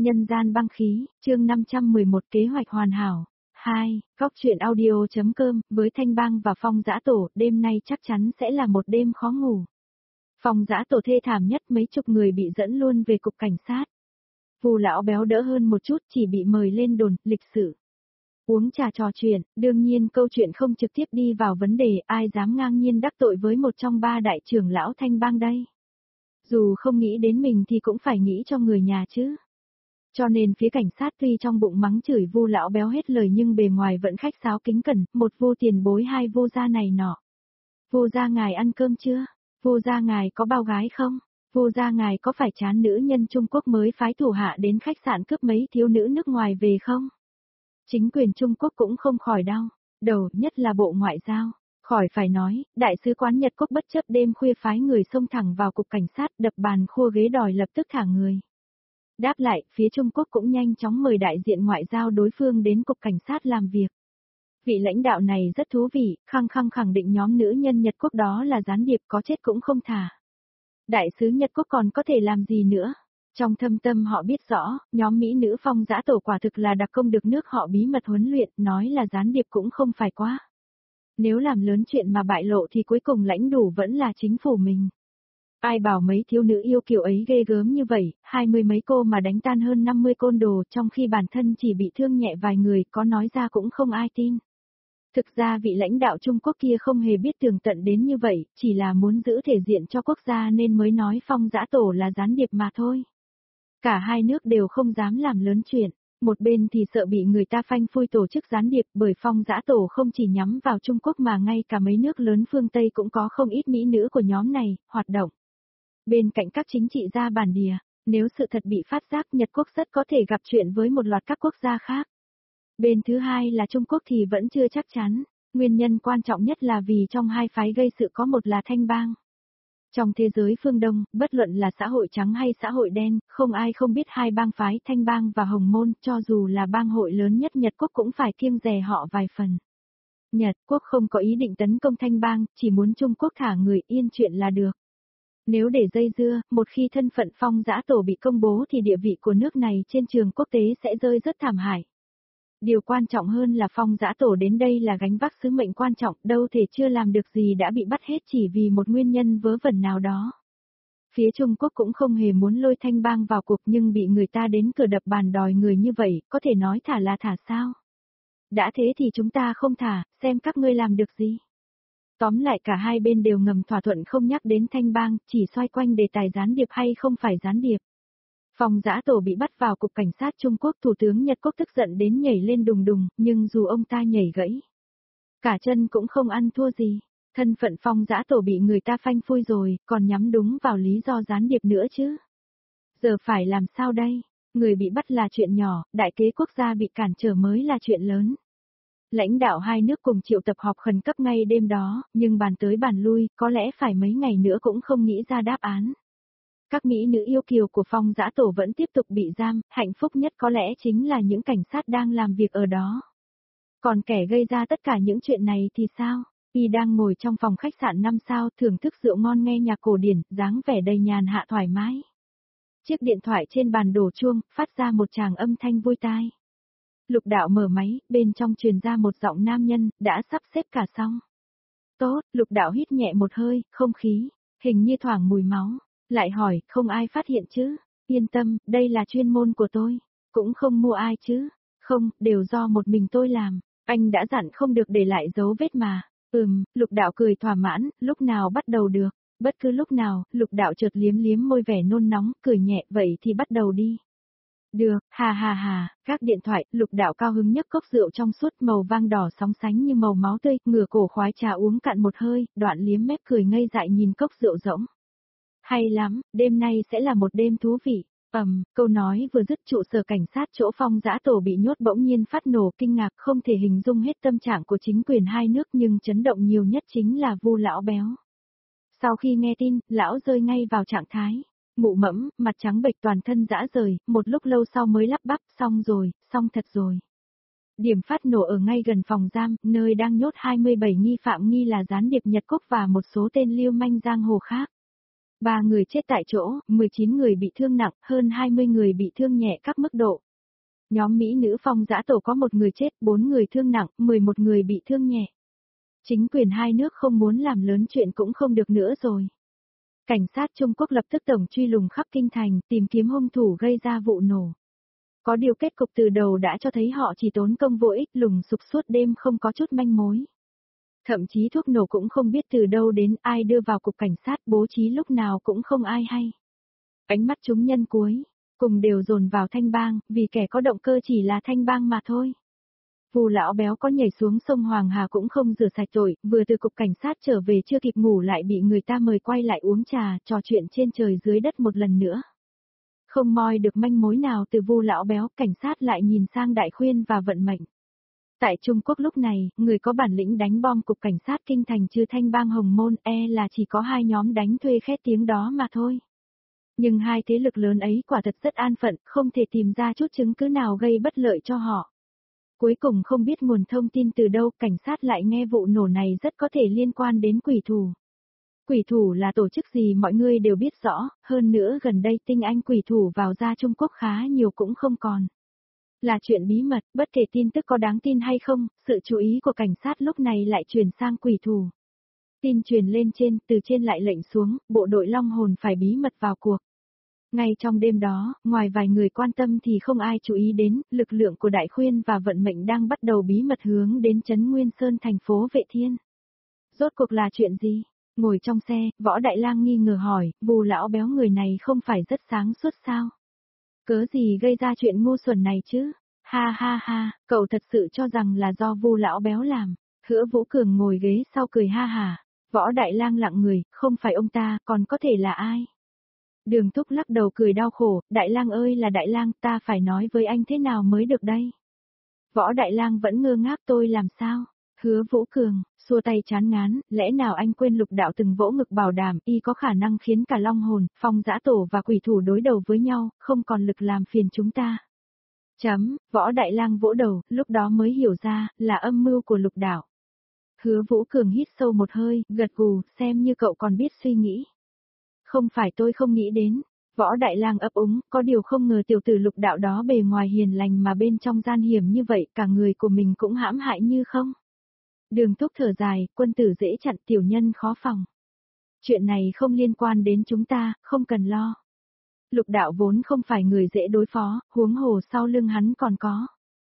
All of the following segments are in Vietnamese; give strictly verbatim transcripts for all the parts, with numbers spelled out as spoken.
Nhân gian băng khí, chương năm trăm mười một kế hoạch hoàn hảo. hai. Góc truyện audio.com, với Thanh Bang và Phong Dã Tổ, đêm nay chắc chắn sẽ là một đêm khó ngủ. Phong Dã Tổ thê thảm nhất, mấy chục người bị dẫn luôn về cục cảnh sát. Vu lão béo đỡ hơn một chút, chỉ bị mời lên đồn, lịch sự. Uống trà trò chuyện, đương nhiên câu chuyện không trực tiếp đi vào vấn đề, ai dám ngang nhiên đắc tội với một trong ba đại trưởng lão Thanh Bang đây. Dù không nghĩ đến mình thì cũng phải nghĩ cho người nhà chứ. Cho nên phía cảnh sát tuy trong bụng mắng chửi Vu lão béo hết lời nhưng bề ngoài vẫn khách sáo kính cẩn, một Vu tiền bối hai Vu gia này nọ. Vu gia ngài ăn cơm chưa? Vu gia ngài có bao gái không? Vu gia ngài có phải chán nữ nhân Trung Quốc mới phái thủ hạ đến khách sạn cướp mấy thiếu nữ nước ngoài về không? Chính quyền Trung Quốc cũng không khỏi đau, đầu nhất là Bộ Ngoại giao. Khỏi phải nói, Đại sứ quán Nhật Quốc bất chấp đêm khuya phái người xông thẳng vào cục cảnh sát đập bàn khua ghế đòi lập tức thả người. Đáp lại, phía Trung Quốc cũng nhanh chóng mời đại diện ngoại giao đối phương đến cục cảnh sát làm việc. Vị lãnh đạo này rất thú vị, khăng khăng khẳng định nhóm nữ nhân Nhật Quốc đó là gián điệp có chết cũng không thả. Đại sứ Nhật Quốc còn có thể làm gì nữa? Trong thâm tâm họ biết rõ, nhóm Mỹ nữ Phong Dã Tổ quả thực là đặc công được nước họ bí mật huấn luyện, nói là gián điệp cũng không phải quá. Nếu làm lớn chuyện mà bại lộ thì cuối cùng lãnh đủ vẫn là chính phủ mình. Ai bảo mấy thiếu nữ yêu kiểu ấy ghê gớm như vậy, hai mươi mấy cô mà đánh tan hơn năm mươi côn đồ trong khi bản thân chỉ bị thương nhẹ vài người, có nói ra cũng không ai tin. Thực ra vị lãnh đạo Trung Quốc kia không hề biết tường tận đến như vậy, chỉ là muốn giữ thể diện cho quốc gia nên mới nói Phong Dã Tổ là gián điệp mà thôi. Cả hai nước đều không dám làm lớn chuyện, một bên thì sợ bị người ta phanh phui tổ chức gián điệp bởi Phong Dã Tổ không chỉ nhắm vào Trung Quốc mà ngay cả mấy nước lớn phương Tây cũng có không ít mỹ nữ của nhóm này, hoạt động. Bên cạnh các chính trị gia bản địa, nếu sự thật bị phát giác Nhật Quốc rất có thể gặp chuyện với một loạt các quốc gia khác. Bên thứ hai là Trung Quốc thì vẫn chưa chắc chắn, nguyên nhân quan trọng nhất là vì trong hai phái gây sự có một là Thanh Bang. Trong thế giới phương Đông, bất luận là xã hội trắng hay xã hội đen, không ai không biết hai bang phái Thanh Bang và Hồng Môn, cho dù là bang hội lớn nhất Nhật Quốc cũng phải kiêng dè họ vài phần. Nhật Quốc không có ý định tấn công Thanh Bang, chỉ muốn Trung Quốc thả người yên chuyện là được. Nếu để dây dưa, một khi thân phận Phong Dã Tổ bị công bố thì địa vị của nước này trên trường quốc tế sẽ rơi rất thảm hại. Điều quan trọng hơn là Phong Dã Tổ đến đây là gánh vác sứ mệnh quan trọng, đâu thể chưa làm được gì đã bị bắt hết chỉ vì một nguyên nhân vớ vẩn nào đó. Phía Trung Quốc cũng không hề muốn lôi Thanh Bang vào cuộc nhưng bị người ta đến cửa đập bàn đòi người như vậy, có thể nói thả là thả sao? Đã thế thì chúng ta không thả, xem các ngươi làm được gì. Tóm lại cả hai bên đều ngầm thỏa thuận không nhắc đến Thanh Bang, chỉ xoay quanh đề tài gián điệp hay không phải gián điệp. Phong Dã Tổ bị bắt vào cục cảnh sát Trung Quốc, Thủ tướng Nhật Quốc tức giận đến nhảy lên đùng đùng, nhưng dù ông ta nhảy gãy, cả chân cũng không ăn thua gì. Thân phận Phong Dã Tổ bị người ta phanh phui rồi, còn nhắm đúng vào lý do gián điệp nữa chứ. Giờ phải làm sao đây? Người bị bắt là chuyện nhỏ, đại kế quốc gia bị cản trở mới là chuyện lớn. Lãnh đạo hai nước cùng triệu tập họp khẩn cấp ngay đêm đó, nhưng bàn tới bàn lui, có lẽ phải mấy ngày nữa cũng không nghĩ ra đáp án. Các mỹ nữ yêu kiều của Phong Dã Tổ vẫn tiếp tục bị giam, hạnh phúc nhất có lẽ chính là những cảnh sát đang làm việc ở đó. Còn kẻ gây ra tất cả những chuyện này thì sao? Y đang ngồi trong phòng khách sạn năm sao thưởng thức rượu ngon nghe nhạc cổ điển, dáng vẻ đầy nhàn hạ thoải mái. Chiếc điện thoại trên bàn đổ chuông, phát ra một tràng âm thanh vui tai. Lục Đạo mở máy, bên trong truyền ra một giọng nam nhân, đã sắp xếp cả xong. Tốt, Lục Đạo hít nhẹ một hơi, không khí, hình như thoảng mùi máu. Lại hỏi, không ai phát hiện chứ? Yên tâm, đây là chuyên môn của tôi. Cũng không mua ai chứ? Không, đều do một mình tôi làm. Anh đã dặn không được để lại dấu vết mà. Ừm, Lục Đạo cười thỏa mãn, lúc nào bắt đầu được? Bất cứ lúc nào, Lục Đạo chợt liếm liếm môi vẻ nôn nóng, cười nhẹ, vậy thì bắt đầu đi. Được, hà hà hà, gác điện thoại, Lục Đạo cao hứng nhấc cốc rượu trong suốt màu vang đỏ sóng sánh như màu máu tươi, ngửa cổ khoái trà uống cạn một hơi, đoạn liếm mép cười ngây dại nhìn cốc rượu rỗng. Hay lắm, đêm nay sẽ là một đêm thú vị. Ầm, câu nói vừa dứt trụ sở cảnh sát chỗ Phong Dã Tổ bị nhốt bỗng nhiên phát nổ kinh ngạc, không thể hình dung hết tâm trạng của chính quyền hai nước nhưng chấn động nhiều nhất chính là Vu lão béo. Sau khi nghe tin, lão rơi ngay vào trạng thái. Mụ mẫm, mặt trắng bệch toàn thân rã rời, một lúc lâu sau mới lắp bắp, xong rồi, xong thật rồi. Điểm phát nổ ở ngay gần phòng giam, nơi đang nhốt hai mươi bảy nghi phạm nghi là gián điệp Nhật Quốc và một số tên lưu manh giang hồ khác. ba người chết tại chỗ, mười chín người bị thương nặng, hơn hai mươi người bị thương nhẹ các mức độ. Nhóm Mỹ nữ Phong Dã Tổ có một người chết, bốn người thương nặng, mười một người bị thương nhẹ. Chính quyền hai nước không muốn làm lớn chuyện cũng không được nữa rồi. Cảnh sát Trung Quốc lập tức tổng truy lùng khắp kinh thành, tìm kiếm hung thủ gây ra vụ nổ. Có điều kết cục từ đầu đã cho thấy họ chỉ tốn công vô ích, lùng sục suốt đêm không có chút manh mối. Thậm chí thuốc nổ cũng không biết từ đâu đến, ai đưa vào cục cảnh sát, bố trí lúc nào cũng không ai hay. Ánh mắt chúng nhân cuối cùng đều dồn vào Thanh Bang, vì kẻ có động cơ chỉ là Thanh Bang mà thôi. Vu lão béo có nhảy xuống sông Hoàng Hà cũng không rửa sạch tội, vừa từ cục cảnh sát trở về chưa kịp ngủ lại bị người ta mời quay lại uống trà, trò chuyện trên trời dưới đất một lần nữa. Không moi được manh mối nào từ Vu lão béo, cảnh sát lại nhìn sang Đại Khuyên và Vận Mệnh. Tại Trung Quốc lúc này, người có bản lĩnh đánh bom cục cảnh sát kinh thành trừ Thanh Bang Hồng Môn e là chỉ có hai nhóm đánh thuê khét tiếng đó mà thôi. Nhưng hai thế lực lớn ấy quả thật rất an phận, không thể tìm ra chút chứng cứ nào gây bất lợi cho họ. Cuối cùng không biết nguồn thông tin từ đâu, cảnh sát lại nghe vụ nổ này rất có thể liên quan đến quỷ thủ. Quỷ thủ là tổ chức gì mọi người đều biết rõ, hơn nữa gần đây tinh anh quỷ thủ vào ra Trung Quốc khá nhiều cũng không còn. Là chuyện bí mật, bất kể tin tức có đáng tin hay không, sự chú ý của cảnh sát lúc này lại chuyển sang quỷ thủ. Tin truyền lên trên, từ trên lại lệnh xuống, bộ đội Long Hồn phải bí mật vào cuộc. Ngay trong đêm đó, ngoài vài người quan tâm thì không ai chú ý đến, lực lượng của Đại Khuyên và Vận Mệnh đang bắt đầu bí mật hướng đến Trấn Nguyên Sơn thành phố Vệ Thiên. Rốt cuộc là chuyện gì? Ngồi trong xe, Võ Đại Lang nghi ngờ hỏi, Vu lão béo người này không phải rất sáng suốt sao? Cớ gì gây ra chuyện ngu xuẩn này chứ? Ha ha ha, cậu thật sự cho rằng là do Vu lão béo làm. Hứa Vũ Cường ngồi ghế sau cười ha hà. Võ Đại Lang lặng người, không phải ông ta, còn có thể là ai? Đường Thúc lắc đầu cười đau khổ, Đại Lang ơi là Đại Lang, ta phải nói với anh thế nào mới được đây? Võ Đại Lang vẫn ngơ ngác, tôi làm sao? Hứa Vũ Cường, xua tay chán ngán, lẽ nào anh quên Lục Đạo từng vỗ ngực bảo đảm y có khả năng khiến cả Long Hồn, Phong Dã Tổ và quỷ thủ đối đầu với nhau, không còn lực làm phiền chúng ta. Chấm, Võ Đại Lang vỗ đầu, lúc đó mới hiểu ra, là âm mưu của Lục Đạo. Hứa Vũ Cường hít sâu một hơi, gật gù, xem như cậu còn biết suy nghĩ. Không phải tôi không nghĩ đến. Võ Đại Lang ấp úng, có điều không ngờ tiểu tử Lục Đạo đó bề ngoài hiền lành mà bên trong gian hiểm như vậy, cả người của mình cũng hãm hại như không. Đường Thúc thở dài, quân tử dễ chặn, tiểu nhân khó phòng. Chuyện này không liên quan đến chúng ta, không cần lo. Lục Đạo vốn không phải người dễ đối phó, huống hồ sau lưng hắn còn có.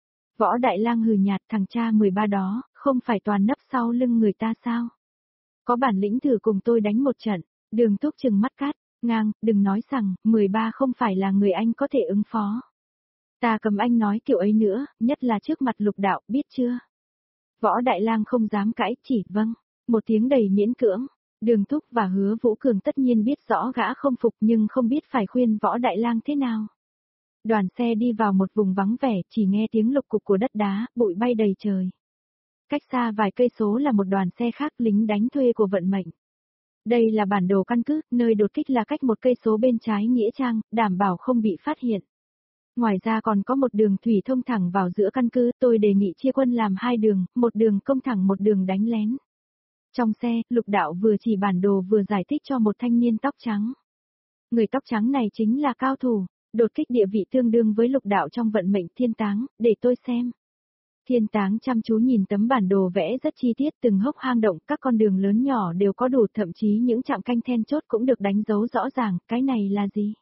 Võ Đại Lang hừ nhạt, thằng cha mười ba đó, không phải toàn nấp sau lưng người ta sao? Có bản lĩnh thử cùng tôi đánh một trận. Đường Thúc trừng mắt cát, ngang, đừng nói rằng, mười ba không phải là người anh có thể ứng phó. Ta cầm anh nói kiểu ấy nữa, nhất là trước mặt Lục Đạo, biết chưa? Võ Đại Lang không dám cãi, chỉ vâng, một tiếng đầy miễn cưỡng. Đường Thúc và Hứa Vũ Cường tất nhiên biết rõ gã không phục nhưng không biết phải khuyên Võ Đại Lang thế nào. Đoàn xe đi vào một vùng vắng vẻ, chỉ nghe tiếng lục cục của đất đá, bụi bay đầy trời. Cách xa vài cây số là một đoàn xe khác, lính đánh thuê của Vận Mệnh. Đây là bản đồ căn cứ, nơi đột kích là cách một cây số bên trái nghĩa trang, đảm bảo không bị phát hiện. Ngoài ra còn có một đường thủy thông thẳng vào giữa căn cứ, tôi đề nghị chia quân làm hai đường, một đường công thẳng một đường đánh lén. Trong xe, Lục Đạo vừa chỉ bản đồ vừa giải thích cho một thanh niên tóc trắng. Người tóc trắng này chính là cao thủ, đột kích địa vị tương đương với Lục Đạo trong Vận Mệnh Thiên Táng, để tôi xem. Thiên Táng chăm chú nhìn tấm bản đồ vẽ rất chi tiết, từng hốc hang động, các con đường lớn nhỏ đều có đủ, thậm chí những trạm canh then chốt cũng được đánh dấu rõ ràng, cái này là gì?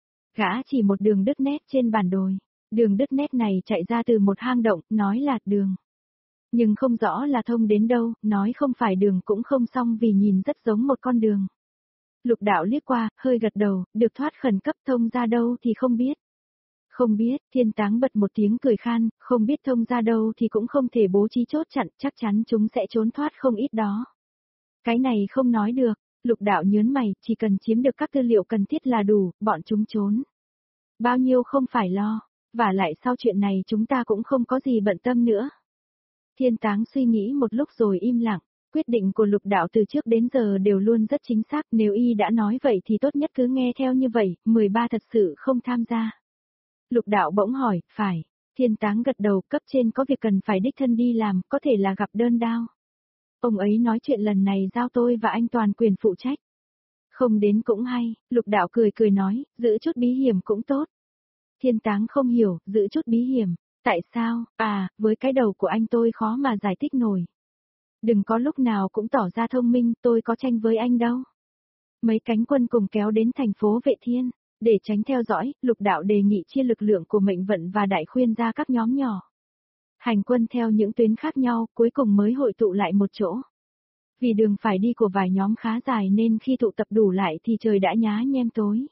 Gã chỉ một đường đứt nét trên bản đồ. Đường đứt nét này chạy ra từ một hang động, nói là đường. Nhưng không rõ là thông đến đâu, nói không phải đường cũng không xong vì nhìn rất giống một con đường. Lục Đạo liếc qua, hơi gật đầu, được thoát khẩn cấp, thông ra đâu thì không biết. Không biết, Thiên Táng bật một tiếng cười khan, không biết thông ra đâu thì cũng không thể bố trí chốt chặn, chắc chắn chúng sẽ trốn thoát không ít đó. Cái này không nói được, Lục Đạo nhớn mày, chỉ cần chiếm được các tư liệu cần thiết là đủ, bọn chúng trốn. Bao nhiêu không phải lo, và lại sau chuyện này chúng ta cũng không có gì bận tâm nữa. Thiên Táng suy nghĩ một lúc rồi im lặng, quyết định của Lục Đạo từ trước đến giờ đều luôn rất chính xác, nếu y đã nói vậy thì tốt nhất cứ nghe theo như vậy, mười ba thật sự không tham gia. Lục Đạo bỗng hỏi, phải, Thiên Táng gật đầu, cấp trên có việc cần phải đích thân đi làm, có thể là gặp đơn đao. Ông ấy nói chuyện lần này giao tôi và anh toàn quyền phụ trách. Không đến cũng hay, Lục Đạo cười cười nói, giữ chút bí hiểm cũng tốt. Thiên Táng không hiểu, giữ chút bí hiểm. Tại sao, à, với cái đầu của anh tôi khó mà giải thích nổi. Đừng có lúc nào cũng tỏ ra thông minh, tôi có tranh với anh đâu. Mấy cánh quân cùng kéo đến thành phố Vệ Thiên. Để tránh theo dõi, Lục Đạo đề nghị chia lực lượng của Mệnh Vận và Đại Khuyên ra các nhóm nhỏ. Hành quân theo những tuyến khác nhau, cuối cùng mới hội tụ lại một chỗ. Vì đường phải đi của vài nhóm khá dài nên khi tụ tập đủ lại thì trời đã nhá nhem tối.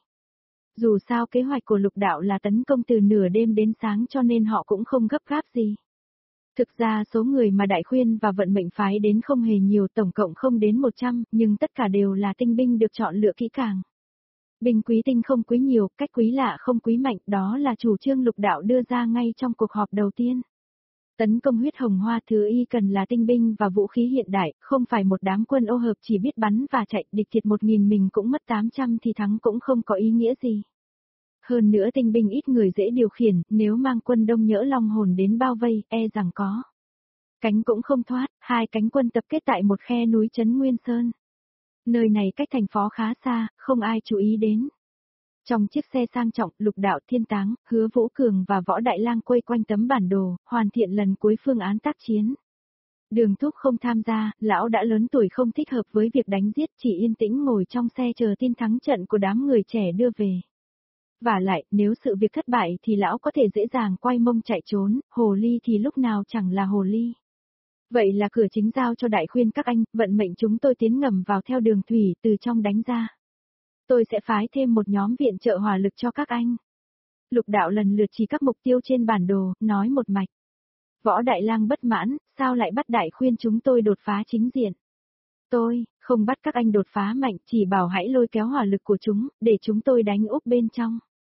Dù sao kế hoạch của Lục Đạo là tấn công từ nửa đêm đến sáng cho nên họ cũng không gấp gáp gì. Thực ra số người mà Đại Khuyên và Vận Mệnh phái đến không hề nhiều, tổng cộng không đến một trăm, nhưng tất cả đều là tinh binh được chọn lựa kỹ càng. Binh quý tinh không quý nhiều, cách quý lạ không quý mạnh, đó là chủ trương Lục Đạo đưa ra ngay trong cuộc họp đầu tiên. Tấn công huyết hồng hoa thứ y cần là tinh binh và vũ khí hiện đại, không phải một đám quân ô hợp chỉ biết bắn và chạy, địch thiệt một nghìn mình cũng mất tám trăm thì thắng cũng không có ý nghĩa gì. Hơn nữa tinh binh ít người dễ điều khiển, nếu mang quân đông nhỡ long hồn đến bao vây, e rằng có cánh cũng không thoát. Hai cánh quân tập kết tại một khe núi Trấn Nguyên Sơn. Nơi này cách thành phố khá xa, không ai chú ý đến. Trong chiếc xe sang trọng, Lục Đạo, Thiên Táng, Hứa Vũ Cường và Võ Đại Lang quay quanh tấm bản đồ, hoàn thiện lần cuối phương án tác chiến. Đường Thúc không tham gia, lão đã lớn tuổi không thích hợp với việc đánh giết, chỉ yên tĩnh ngồi trong xe chờ tin thắng trận của đám người trẻ đưa về. Và lại, nếu sự việc thất bại thì lão có thể dễ dàng quay mông chạy trốn, hồ ly thì lúc nào chẳng là hồ ly. Vậy là cửa chính giao cho Đại Khuyên các anh, Vận Mệnh chúng tôi tiến ngầm vào theo đường thủy từ trong đánh ra. Tôi sẽ phái thêm một nhóm viện trợ hỏa lực cho các anh. Lục Đạo lần lượt chỉ các mục tiêu trên bản đồ, nói một mạch. Võ Đại Lang bất mãn, sao lại bắt Đại Khuyên chúng tôi đột phá chính diện? Tôi, không bắt các anh đột phá mạnh, chỉ bảo hãy lôi kéo hỏa lực của chúng, để chúng tôi đánh úp bên trong.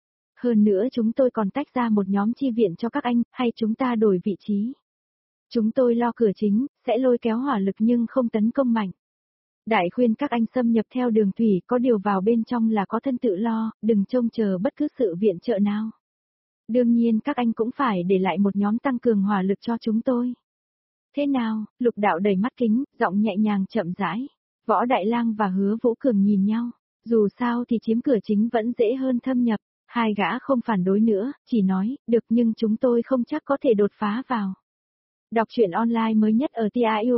Hơn nữa chúng tôi còn tách ra một nhóm chi viện cho các anh, hay chúng ta đổi vị trí. Chúng tôi lo cửa chính, sẽ lôi kéo hỏa lực nhưng không tấn công mạnh. Đại Khuyên các anh xâm nhập theo đường thủy, có điều vào bên trong là có thân tự lo, đừng trông chờ bất cứ sự viện trợ nào. Đương nhiên các anh cũng phải để lại một nhóm tăng cường hỏa lực cho chúng tôi. Thế nào? Lục Đạo đầy mắt kính, giọng nhẹ nhàng chậm rãi. Võ Đại Lang và Hứa Vũ Cường nhìn nhau, dù sao thì chiếm cửa chính vẫn dễ hơn thâm nhập. Hai gã không phản đối nữa, chỉ nói, được nhưng chúng tôi không chắc có thể đột phá vào. Đọc truyện online mới nhất ở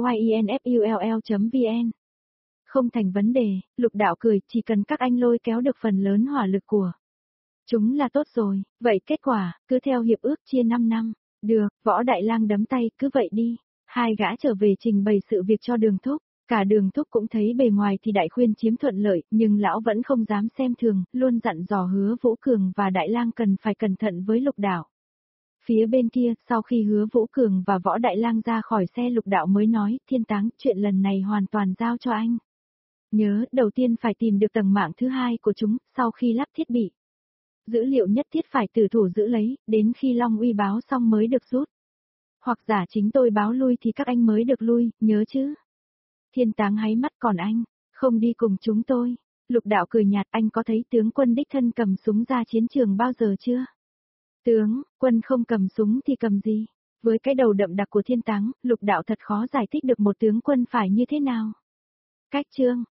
tiuyinfull chấm vn. Không thành vấn đề, Lục Đạo cười, chỉ cần các anh lôi kéo được phần lớn hỏa lực của chúng là tốt rồi, vậy kết quả, cứ theo hiệp ước chia năm năm. Được, Võ Đại Lang đấm tay, cứ vậy đi. Hai gã trở về trình bày sự việc cho Đường Thúc. Cả Đường Thúc cũng thấy bề ngoài thì Đại Khuyên chiếm thuận lợi, nhưng lão vẫn không dám xem thường, luôn dặn dò Hứa Vũ Cường và Đại Lang cần phải cẩn thận với Lục Đạo. Phía bên kia, sau khi Hứa Vũ Cường và Võ Đại Lang ra khỏi xe, Lục Đạo mới nói, Thiên Táng, chuyện lần này hoàn toàn giao cho anh. Nhớ, đầu tiên phải tìm được tầng mạng thứ hai của chúng, sau khi lắp thiết bị. Dữ liệu nhất thiết phải tử thủ giữ lấy, đến khi Long Uy báo xong mới được rút. Hoặc giả chính tôi báo lui thì các anh mới được lui, nhớ chứ. Thiên Táng háy mắt, còn anh, không đi cùng chúng tôi. Lục Đạo cười nhạt, anh có thấy tướng quân đích thân cầm súng ra chiến trường bao giờ chưa? Tướng, quân không cầm súng thì cầm gì? Với cái đầu đậm đặc của Thiên Táng, Lục Đạo thật khó giải thích được một tướng quân phải như thế nào. Cách chương